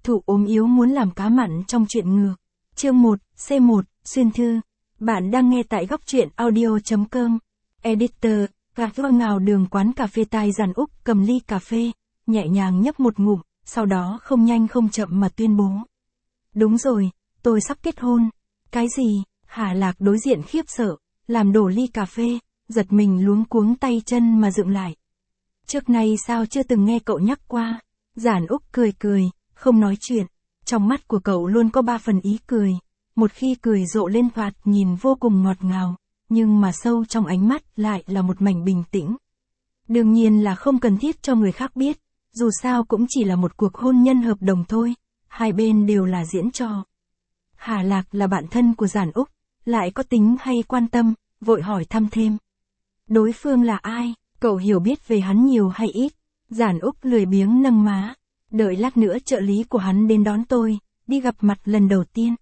Thụ ốm yếu muốn làm cá mặn trong truyện ngược. Chương 1, C1, xuyên thư. Bạn đang nghe tại góc truyện audio.com. Editor, cà phê ngào đường quán cà phê tai Giản Úc cầm ly cà phê, nhẹ nhàng nhấp một ngụm, sau đó không nhanh không chậm mà tuyên bố. Đúng rồi, tôi sắp kết hôn. Cái gì? Hà Lạc đối diện khiếp sợ, làm đổ ly cà phê, giật mình luống cuống tay chân mà dựng lại. Trước nay sao chưa từng nghe cậu nhắc qua? Giản Úc cười cười, không nói chuyện. Trong mắt của cậu luôn có 3 phần ý cười. Một khi cười rộ lên thoạt nhìn vô cùng ngọt ngào, nhưng mà sâu trong ánh mắt lại là một mảnh bình tĩnh. Đương nhiên là không cần thiết cho người khác biết, dù sao cũng chỉ là một cuộc hôn nhân hợp đồng thôi, hai bên đều là diễn trò. Hà Lạc là bạn thân của Giản Úc, lại có tính hay quan tâm, vội hỏi thăm thêm. Đối phương là ai, cậu hiểu biết về hắn nhiều hay ít? Giản Úc lười biếng nâng má. Đợi lát nữa trợ lý của hắn đến đón tôi, đi gặp mặt lần đầu tiên.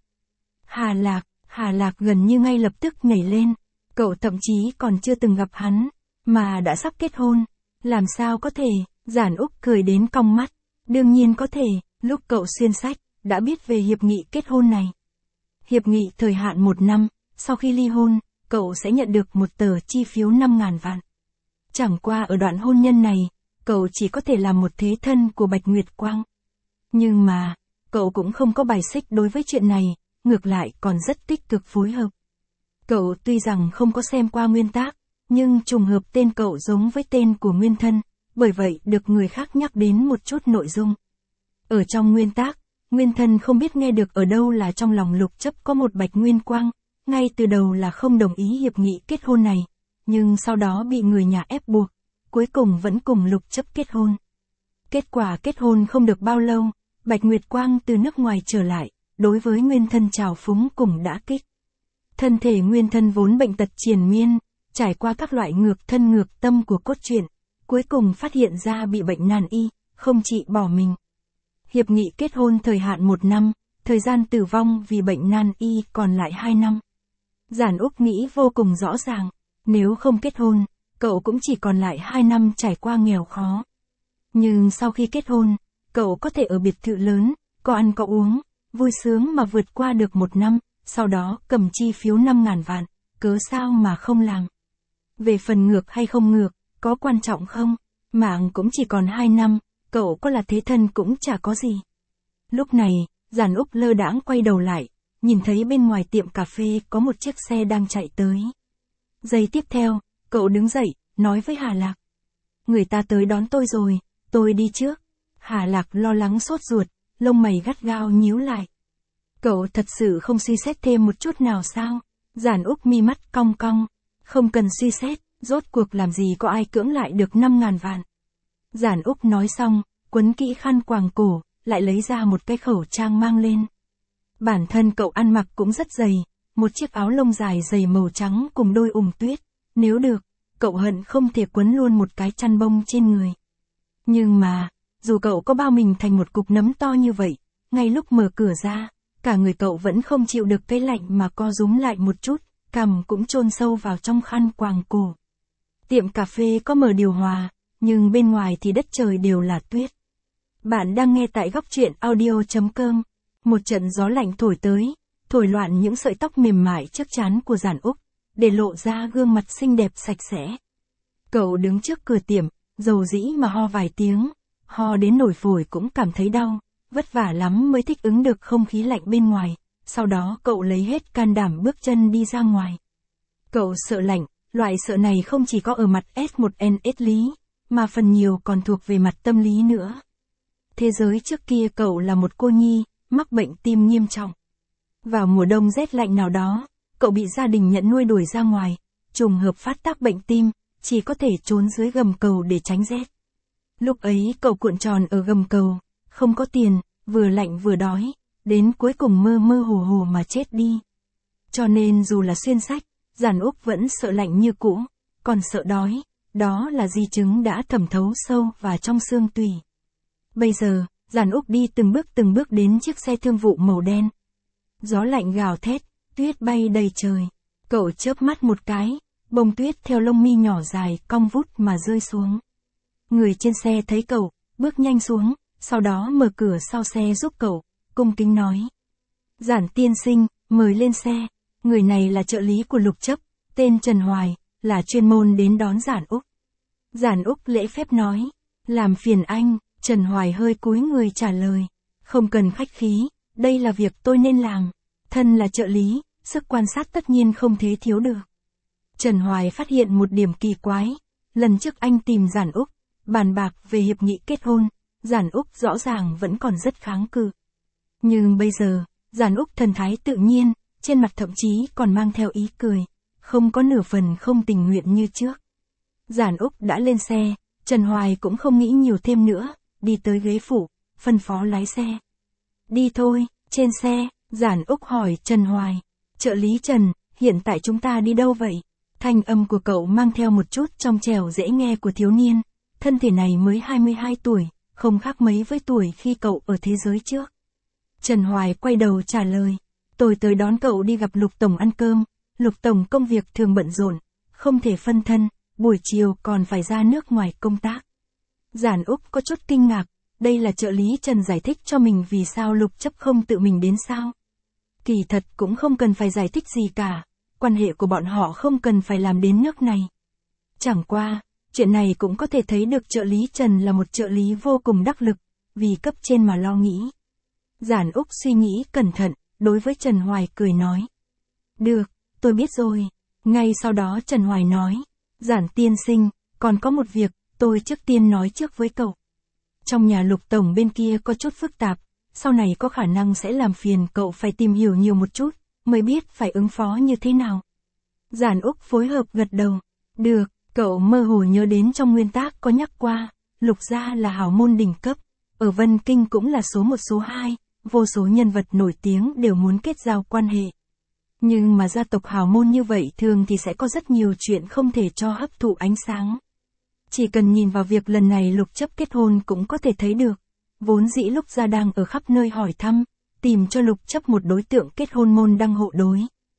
Hà Lạc gần như ngay lập tức nhảy lên. Cậu thậm chí còn chưa từng gặp hắn, mà đã sắp kết hôn. Làm sao có thể? Giản Úc cười đến cong mắt. Đương nhiên có thể, lúc cậu xuyên sách, đã biết về hiệp nghị kết hôn này. Hiệp nghị thời hạn 1 năm, sau khi ly hôn, cậu sẽ nhận được một tờ chi phiếu 5.000 vạn. Chẳng qua ở đoạn hôn nhân này, cậu chỉ có thể làm một thế thân của Bạch Nguyệt Quang. Nhưng mà, cậu cũng không có bài xích đối với chuyện này, ngược lại còn rất tích cực phối hợp. Cậu tuy rằng không có xem qua nguyên tác, nhưng trùng hợp tên cậu giống với tên của nguyên thân, bởi vậy được người khác nhắc đến một chút nội dung. Ở trong nguyên tác, nguyên thân không biết nghe được ở đâu là trong lòng Lục Chấp có một Bạch Nguyên Quang, ngay từ đầu là không đồng ý hiệp nghị kết hôn này, nhưng sau đó bị người nhà ép buộc, cuối cùng vẫn cùng Lục Chấp kết hôn. Kết quả kết hôn không được bao lâu, Bạch Nguyệt Quang từ nước ngoài trở lại, đối với nguyên thân trào phúng cùng đả kích. Thân thể nguyên thân vốn bệnh tật triền miên, trải qua các loại ngược thân ngược tâm của cốt truyện, cuối cùng phát hiện ra bị bệnh nan y, không trị bỏ mình. Hiệp nghị kết hôn thời hạn 1 năm, thời gian tử vong vì bệnh nan y còn lại 2 năm. Giản Úc nghĩ vô cùng rõ ràng, nếu không kết hôn, cậu cũng chỉ còn lại 2 năm trải qua nghèo khó. Nhưng sau khi kết hôn, cậu có thể ở biệt thự lớn, có ăn có uống, vui sướng mà vượt qua được 1 năm, sau đó cầm chi phiếu 5.000 vạn, cớ sao mà không làm. Về phần ngược hay không ngược, có quan trọng không? Mạng cũng chỉ còn 2 năm, cậu có là thế thân cũng chả có gì. Lúc này, Giản Úc lơ đãng quay đầu lại, nhìn thấy bên ngoài tiệm cà phê có một chiếc xe đang chạy tới. Giây tiếp theo, cậu đứng dậy, nói với Hà Lạc. Người ta tới đón tôi rồi, tôi đi trước. Hà Lạc lo lắng sốt ruột, lông mày gắt gao nhíu lại. Cậu thật sự không suy xét thêm một chút nào sao? Giản Úc mi mắt cong cong. Không cần suy xét, rốt cuộc làm gì có ai cưỡng lại được 5.000 vạn. Giản Úc nói xong, quấn kỹ khăn quàng cổ, lại lấy ra một cái khẩu trang mang lên. Bản thân cậu ăn mặc cũng rất dày, một chiếc áo lông dài dày màu trắng cùng đôi ủng tuyết. Nếu được, cậu hận không thể quấn luôn một cái chăn bông trên người. Nhưng mà, dù cậu có bao mình thành một cục nấm to như vậy, ngay lúc mở cửa ra, cả người cậu vẫn không chịu được cái lạnh mà co rúm lại một chút, cằm cũng chôn sâu vào trong khăn quàng cổ. Tiệm cà phê có mở điều hòa, nhưng bên ngoài thì đất trời đều là tuyết. Bạn đang nghe tại góc truyện audio.com. Một trận gió lạnh thổi tới, thổi loạn những sợi tóc mềm mại trước trán của Giản Úc, để lộ ra gương mặt xinh đẹp sạch sẽ. Cậu đứng trước cửa tiệm, dầu dĩ mà ho vài tiếng, ho đến nổi phổi cũng cảm thấy đau, vất vả lắm mới thích ứng được không khí lạnh bên ngoài, sau đó cậu lấy hết can đảm bước chân đi ra ngoài. Cậu sợ lạnh, loại sợ này không chỉ có ở mặt S1NS lý, mà phần nhiều còn thuộc về mặt tâm lý nữa. Thế giới trước kia cậu là một cô nhi, mắc bệnh tim nghiêm trọng. Vào mùa đông rét lạnh nào đó, cậu bị gia đình nhận nuôi đuổi ra ngoài, trùng hợp phát tác bệnh tim, chỉ có thể trốn dưới gầm cầu để tránh rét. Lúc ấy cậu cuộn tròn ở gầm cầu, không có tiền, vừa lạnh vừa đói, đến cuối cùng mơ mơ hồ hồ mà chết đi. Cho nên dù là xuyên sách, Giản Úc vẫn sợ lạnh như cũ, còn sợ đói, đó là di chứng đã thẩm thấu sâu vào trong xương tủy. Bây giờ, Giản Úc đi từng bước đến chiếc xe thương vụ màu đen. Gió lạnh gào thét, tuyết bay đầy trời. Cậu chớp mắt một cái, bông tuyết theo lông mi nhỏ dài cong vút mà rơi xuống. Người trên xe thấy cậu, bước nhanh xuống, sau đó mở cửa sau xe giúp cậu, cung kính nói. Giản tiên sinh, mời lên xe. Người này là trợ lý của Lục Chấp, tên Trần Hoài, là chuyên môn đến đón Giản Úc. Giản Úc lễ phép nói, làm phiền anh. Trần Hoài hơi cúi người trả lời, không cần khách khí, đây là việc tôi nên làm. Thân là trợ lý, sức quan sát tất nhiên không thể thiếu được. Trần Hoài phát hiện một điểm kỳ quái, lần trước anh tìm Giản Úc, bàn bạc về hiệp nghị kết hôn, Giản Úc rõ ràng vẫn còn rất kháng cự. Nhưng bây giờ, Giản Úc thần thái tự nhiên, trên mặt thậm chí còn mang theo ý cười, không có nửa phần không tình nguyện như trước. Giản Úc đã lên xe, Trần Hoài cũng không nghĩ nhiều thêm nữa, đi tới ghế phụ, phân phó lái xe. Đi thôi. Trên xe, Giản Úc hỏi Trần Hoài, trợ lý Trần, hiện tại chúng ta đi đâu vậy? Thanh âm của cậu mang theo một chút trong trẻo dễ nghe của thiếu niên, thân thể này mới 22 tuổi, không khác mấy với tuổi khi cậu ở thế giới trước. Trần Hoài quay đầu trả lời, tôi tới đón cậu đi gặp Lục Tổng ăn cơm, Lục Tổng công việc thường bận rộn, không thể phân thân, buổi chiều còn phải ra nước ngoài công tác. Giản Úc có chút kinh ngạc, đây là trợ lý Trần giải thích cho mình vì sao Lục Chấp không tự mình đến sao. Kỳ thật cũng không cần phải giải thích gì cả, quan hệ của bọn họ không cần phải làm đến nước này. Chẳng qua, chuyện này cũng có thể thấy được trợ lý Trần là một trợ lý vô cùng đắc lực, vì cấp trên mà lo nghĩ. Giản Úc suy nghĩ cẩn thận, đối với Trần Hoài cười nói. Được, tôi biết rồi. Ngay sau đó Trần Hoài nói, Giản tiên sinh, còn có một việc, tôi trước tiên nói trước với cậu. Trong nhà Lục Tổng bên kia có chút phức tạp, sau này có khả năng sẽ làm phiền cậu phải tìm hiểu nhiều một chút, mới biết phải ứng phó như thế nào. Giản Úc phối hợp gật đầu. Được, cậu mơ hồ nhớ đến trong nguyên tác có nhắc qua, Lục gia là hào môn đỉnh cấp, ở Vân Kinh cũng là số 1 số 2, vô số nhân vật nổi tiếng đều muốn kết giao quan hệ. Nhưng mà gia tộc hào môn như vậy thường thì sẽ có rất nhiều chuyện không thể cho hấp thụ ánh sáng. Chỉ cần nhìn vào việc lần này Lục Chấp kết hôn cũng có thể thấy được. Vốn dĩ Lục gia đang ở khắp nơi hỏi thăm, tìm cho Lục Chấp một đối tượng kết hôn môn đăng hộ đối.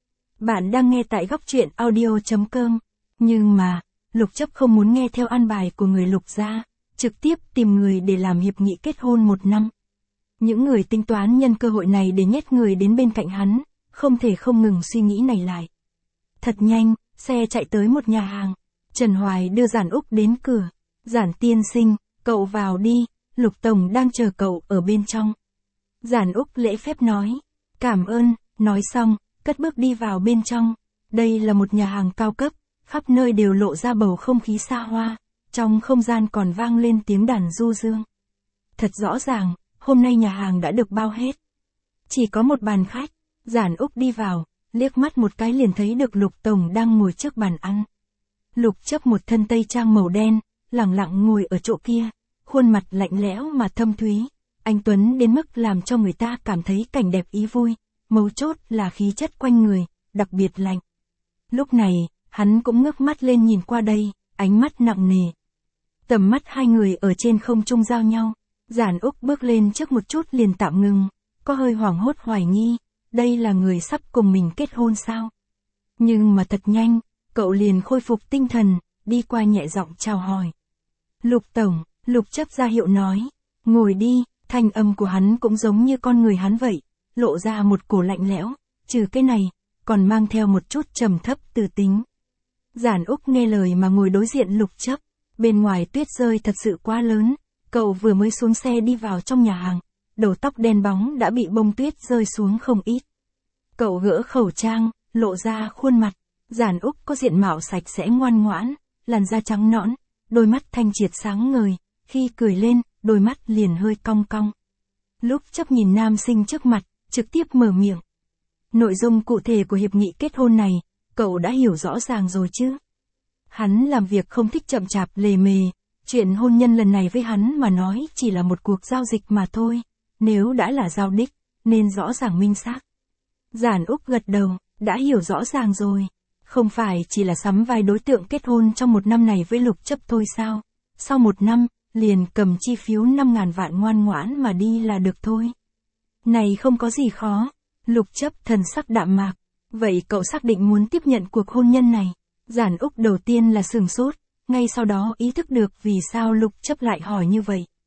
Bạn đang nghe tại góc truyện audio.com. Nhưng mà, Lục Chấp không muốn nghe theo an bài của người Lục gia, trực tiếp tìm người để làm hiệp nghị kết hôn 1 năm. Những người tính toán nhân cơ hội này để nhét người đến bên cạnh hắn, không thể không ngừng suy nghĩ này lại. Thật nhanh, xe chạy tới một nhà hàng. Trần Hoài đưa Giản Úc đến cửa. Giản tiên sinh, cậu vào đi, Lục Tổng đang chờ cậu ở bên trong. Giản Úc lễ phép nói. Cảm ơn, nói xong, cất bước đi vào bên trong. Đây là một nhà hàng cao cấp, khắp nơi đều lộ ra bầu không khí xa hoa, trong không gian còn vang lên tiếng đàn du dương. Thật rõ ràng, hôm nay nhà hàng đã được bao hết. Chỉ có một bàn khách. Giản Úc đi vào, liếc mắt một cái liền thấy được Lục Tổng đang ngồi trước bàn ăn. Lục Chấp một thân tây trang màu đen, lẳng lặng ngồi ở chỗ kia, khuôn mặt lạnh lẽo mà thâm thúy, anh tuấn đến mức làm cho người ta cảm thấy cảnh đẹp ý vui, mấu chốt là khí chất quanh người, đặc biệt lạnh. Lúc này, hắn cũng ngước mắt lên nhìn qua đây, ánh mắt nặng nề. Tầm mắt hai người ở trên không trung giao nhau, Giản Úc bước lên trước một chút liền tạm ngừng, có hơi hoảng hốt hoài nghi, đây là người sắp cùng mình kết hôn sao? Nhưng mà thật nhanh, cậu liền khôi phục tinh thần, đi qua nhẹ giọng chào hỏi. Lục Tổng, Lục Chấp ra hiệu nói, ngồi đi, thanh âm của hắn cũng giống như con người hắn vậy, lộ ra một cổ lạnh lẽo, trừ cái này, còn mang theo một chút trầm thấp từ tính. Giản Úc nghe lời mà ngồi đối diện Lục Chấp, bên ngoài tuyết rơi thật sự quá lớn, cậu vừa mới xuống xe đi vào trong nhà hàng, đầu tóc đen bóng đã bị bông tuyết rơi xuống không ít. Cậu gỡ khẩu trang, lộ ra khuôn mặt, Giản Úc có diện mạo sạch sẽ ngoan ngoãn, làn da trắng nõn, đôi mắt thanh triệt sáng ngời, khi cười lên, đôi mắt liền hơi cong cong. Lúc Chấp nhìn nam sinh trước mặt, trực tiếp mở miệng. Nội dung cụ thể của hiệp nghị kết hôn này, cậu đã hiểu rõ ràng rồi chứ? Hắn làm việc không thích chậm chạp lề mề, chuyện hôn nhân lần này với hắn mà nói chỉ là một cuộc giao dịch mà thôi, nếu đã là giao đích, nên rõ ràng minh xác. Giản Úc gật đầu, đã hiểu rõ ràng rồi. Không phải chỉ là sắm vai đối tượng kết hôn trong 1 năm này với Lục Chấp thôi sao? Sau 1 năm, liền cầm chi phiếu 5.000 vạn ngoan ngoãn mà đi là được thôi. Này không có gì khó. Lục Chấp thần sắc đạm mạc. Vậy cậu xác định muốn tiếp nhận cuộc hôn nhân này? Giản Úc đầu tiên là sửng sốt, ngay sau đó ý thức được vì sao Lục Chấp lại hỏi như vậy.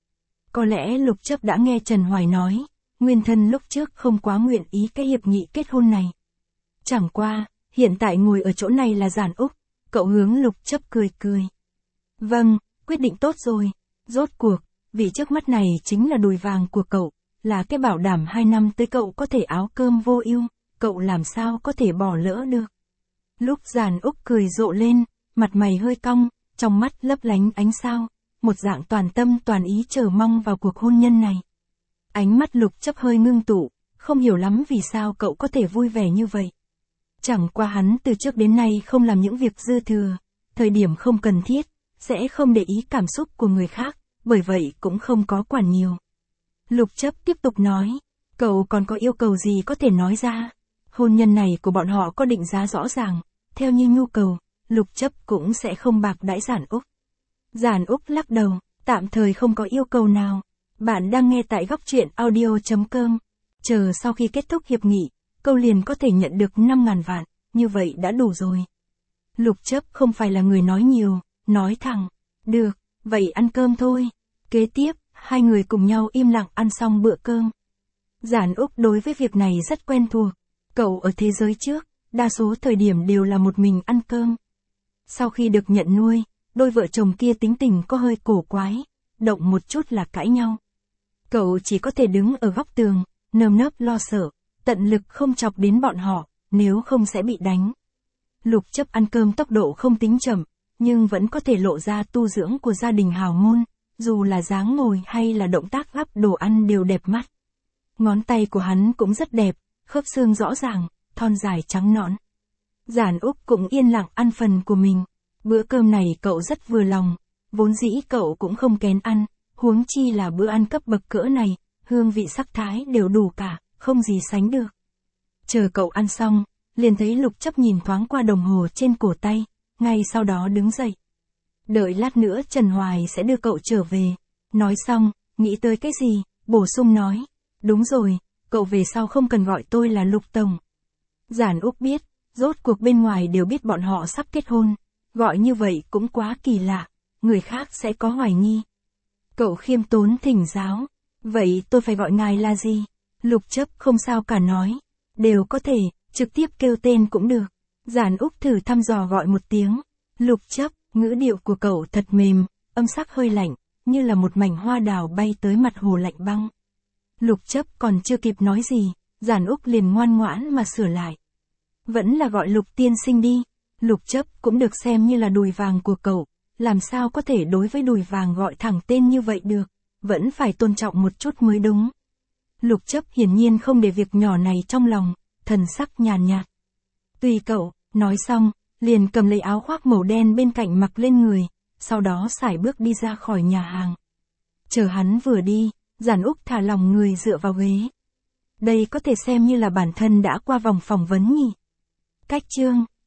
Có lẽ Lục Chấp đã nghe Trần Hoài nói, nguyên thân lúc trước không quá nguyện ý cái hiệp nghị kết hôn này. Chẳng qua, hiện tại ngồi ở chỗ này là Giản Úc, cậu hướng Lục Chấp cười cười. Vâng, quyết định tốt rồi. Rốt cuộc, vị trước mắt này chính là đùi vàng của cậu, là cái bảo đảm 2 năm tới cậu có thể áo cơm vô ưu, cậu làm sao có thể bỏ lỡ được. Lúc Giản Úc cười rộ lên, mặt mày hơi cong, trong mắt lấp lánh ánh sao, một dạng toàn tâm toàn ý chờ mong vào cuộc hôn nhân này. Ánh mắt Lục Chấp hơi ngưng tụ, không hiểu lắm vì sao cậu có thể vui vẻ như vậy. Chẳng qua hắn từ trước đến nay không làm những việc dư thừa, thời điểm không cần thiết, sẽ không để ý cảm xúc của người khác, bởi vậy cũng không có quản nhiều. Lục Chấp tiếp tục nói, cậu còn có yêu cầu gì có thể nói ra. Hôn nhân này của bọn họ có định giá rõ ràng, theo như nhu cầu, Lục Chấp cũng sẽ không bạc đãi Giản Úc. Giản Úc lắc đầu, tạm thời không có yêu cầu nào. Bạn đang nghe tại góc truyện audio.com. Chờ sau khi kết thúc hiệp nghị, câu liền có thể nhận được 5.000 vạn, như vậy đã đủ rồi. Lục Chấp không phải là người nói nhiều, nói thẳng, được, vậy ăn cơm thôi. Kế tiếp, hai người cùng nhau im lặng ăn xong bữa cơm. Giản Úc đối với việc này rất quen thuộc, cậu ở thế giới trước, đa số thời điểm đều là một mình ăn cơm. Sau khi được nhận nuôi, đôi vợ chồng kia tính tình có hơi cổ quái, động một chút là cãi nhau. Cậu chỉ có thể đứng ở góc tường, nơm nớp lo sợ, tận lực không chọc đến bọn họ, nếu không sẽ bị đánh. Lục Chấp ăn cơm tốc độ không tính chậm, nhưng vẫn có thể lộ ra tu dưỡng của gia đình hào môn, dù là dáng ngồi hay là động tác gắp đồ ăn đều đẹp mắt. Ngón tay của hắn cũng rất đẹp, khớp xương rõ ràng, thon dài trắng nõn. Giản Úc cũng yên lặng ăn phần của mình. Bữa cơm này cậu rất vừa lòng, vốn dĩ cậu cũng không kén ăn, huống chi là bữa ăn cấp bậc cỡ này, hương vị sắc thái đều đủ cả, không gì sánh được. Chờ cậu ăn xong, liền thấy Lục Chấp nhìn thoáng qua đồng hồ trên cổ tay, ngay sau đó đứng dậy. Đợi lát nữa Trần Hoài sẽ đưa cậu trở về. Nói xong, nghĩ tới cái gì, bổ sung nói, đúng rồi, cậu về sau không cần gọi tôi là Lục Tổng. Giản Úc biết, rốt cuộc bên ngoài đều biết bọn họ sắp kết hôn, gọi như vậy cũng quá kỳ lạ, người khác sẽ có hoài nghi. Cậu khiêm tốn thỉnh giáo, vậy tôi phải gọi ngài là gì? Lục Chấp không sao cả nói, đều có thể, trực tiếp kêu tên cũng được. Giản Úc thử thăm dò gọi một tiếng, Lục Chấp, ngữ điệu của cậu thật mềm, âm sắc hơi lạnh, như là một mảnh hoa đào bay tới mặt hồ lạnh băng. Lục Chấp còn chưa kịp nói gì, Giản Úc liền ngoan ngoãn mà sửa lại. Vẫn là gọi Lục tiên sinh đi. Lục Chấp cũng được xem như là đùi vàng của cậu, làm sao có thể đối với đùi vàng gọi thẳng tên như vậy được, vẫn phải tôn trọng một chút mới đúng. Lục Chấp hiển nhiên không để việc nhỏ này trong lòng, thần sắc nhàn nhạt. Tùy cậu, nói xong, liền cầm lấy áo khoác màu đen bên cạnh mặc lên người, sau đó sải bước đi ra khỏi nhà hàng. Chờ hắn vừa đi, Giản Úc thả lòng người dựa vào ghế. Đây có thể xem như là bản thân đã qua vòng phỏng vấn nhỉ. Cách chương